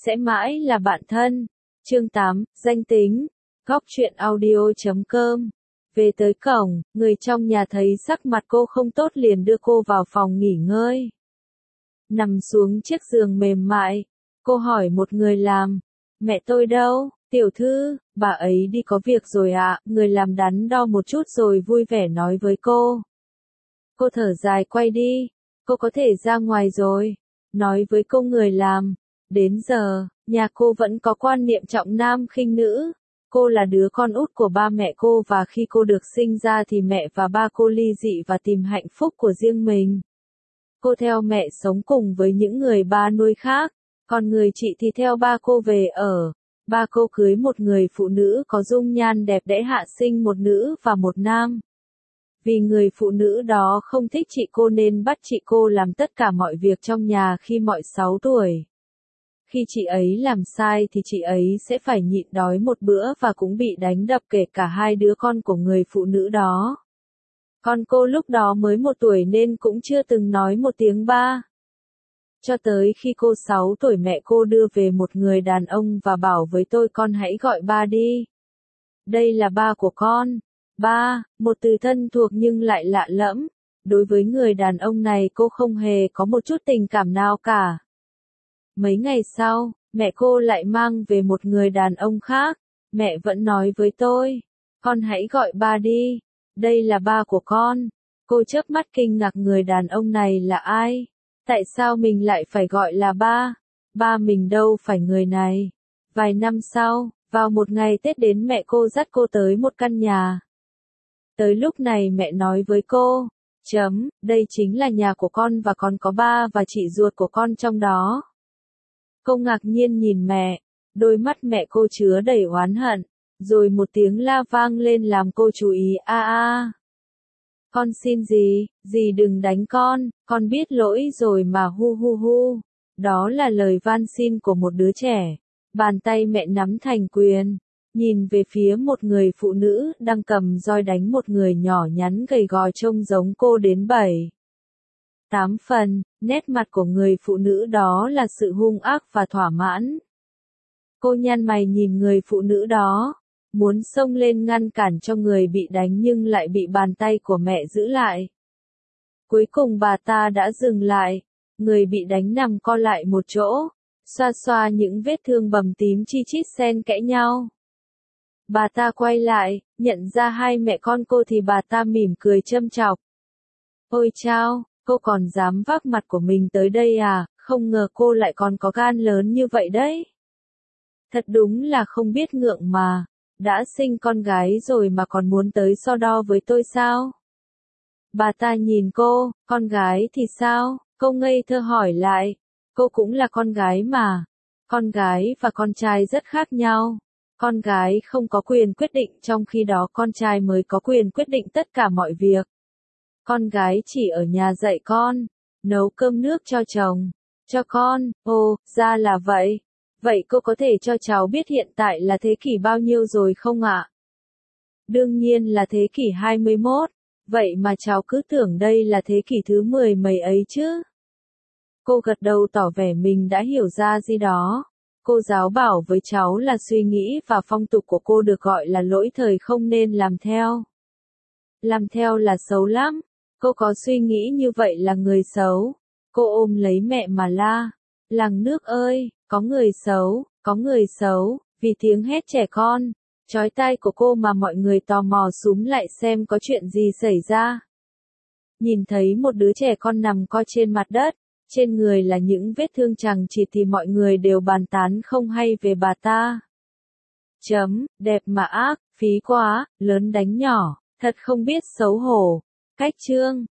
sẽ mãi là bạn thân. Chương 8, danh tính. Góc truyện audio.com. Về tới cổng, người trong nhà thấy sắc mặt cô không tốt liền đưa cô vào phòng nghỉ ngơi. Nằm xuống chiếc giường mềm mại, cô hỏi một người làm, mẹ tôi đâu? Tiểu thư, bà ấy đi có việc rồi ạ. Người làm đắn đo một chút rồi vui vẻ nói với cô. Cô thở dài quay đi, cô có thể ra ngoài rồi. Nói với cô người làm, đến giờ, nhà cô vẫn có quan niệm trọng nam khinh nữ. Cô là đứa con út của ba mẹ cô và khi cô được sinh ra thì mẹ và ba cô ly dị và tìm hạnh phúc của riêng mình. Cô theo mẹ sống cùng với những người ba nuôi khác, còn người chị thì theo ba cô về ở. Ba cô cưới một người phụ nữ có dung nhan đẹp đẽ hạ sinh một nữ và một nam. Vì người phụ nữ đó không thích chị cô nên bắt chị cô làm tất cả mọi việc trong nhà khi mọi 6 tuổi. Khi chị ấy làm sai thì chị ấy sẽ phải nhịn đói một bữa và cũng bị đánh đập kể cả hai đứa con của người phụ nữ đó. Con cô lúc đó mới 1 tuổi nên cũng chưa từng nói một tiếng ba. Cho tới khi cô 6 tuổi mẹ cô đưa về một người đàn ông và bảo với tôi con hãy gọi ba đi. Đây là ba của con. Ba, một từ thân thuộc nhưng lại lạ lẫm. Đối với người đàn ông này cô không hề có một chút tình cảm nào cả. Mấy ngày sau, mẹ cô lại mang về một người đàn ông khác. Mẹ vẫn nói với tôi, con hãy gọi ba đi. Đây là ba của con. Cô chớp mắt kinh ngạc người đàn ông này là ai? Tại sao mình lại phải gọi là ba? Ba mình đâu phải người này. Vài năm sau, vào một ngày Tết đến mẹ cô dắt cô tới một căn nhà. Tới lúc này mẹ nói với cô, đây chính là nhà của con và còn có ba và chị ruột của con trong đó. Cô ngạc nhiên nhìn mẹ, đôi mắt mẹ cô chứa đầy oán hận, rồi một tiếng la vang lên làm cô chú ý Con xin dì đừng đánh con biết lỗi rồi mà hu hu hu. Đó là lời van xin của một đứa trẻ. Bàn tay mẹ nắm thành quyền, nhìn về phía một người phụ nữ đang cầm roi đánh một người nhỏ nhắn gầy gò trông giống cô đến 7-8 phần, nét mặt của người phụ nữ đó là sự hung ác và thỏa mãn. Cô nhăn mày nhìn người phụ nữ đó, muốn xông lên ngăn cản cho người bị đánh nhưng lại bị bàn tay của mẹ giữ lại. Cuối cùng bà ta đã dừng lại, người bị đánh nằm co lại một chỗ, xoa xoa những vết thương bầm tím chi chít xen kẽ nhau. Bà ta quay lại, nhận ra hai mẹ con cô thì bà ta mỉm cười châm chọc. Ôi chao, cô còn dám vác mặt của mình tới đây à, không ngờ cô lại còn có gan lớn như vậy đấy. Thật đúng là không biết ngượng mà, đã sinh con gái rồi mà còn muốn tới so đo với tôi sao? Bà ta nhìn cô, con gái thì sao? Cô ngây thơ hỏi lại, cô cũng là con gái mà. Con gái và con trai rất khác nhau. Con gái không có quyền quyết định trong khi đó con trai mới có quyền quyết định tất cả mọi việc. Con gái chỉ ở nhà dạy con, nấu cơm nước cho chồng, cho con, ra là vậy. Vậy cô có thể cho cháu biết hiện tại là thế kỷ bao nhiêu rồi không ạ? Đương nhiên là thế kỷ 21, vậy mà cháu cứ tưởng đây là thế kỷ thứ 10 mấy ấy chứ. Cô gật đầu tỏ vẻ mình đã hiểu ra gì đó. Cô giáo bảo với cháu là suy nghĩ và phong tục của cô được gọi là lỗi thời không nên làm theo. Làm theo là xấu lắm. Cô có suy nghĩ như vậy là người xấu. Cô ôm lấy mẹ mà la. Làng nước ơi, có người xấu, vì tiếng hét trẻ con, chói tai của cô mà mọi người tò mò xúm lại xem có chuyện gì xảy ra. Nhìn thấy một đứa trẻ con nằm co trên mặt đất, trên người là những vết thương chằng chịt thì mọi người đều bàn tán không hay về bà ta. Đẹp mà ác, phí quá, lớn đánh nhỏ, thật không biết xấu hổ. Cách chương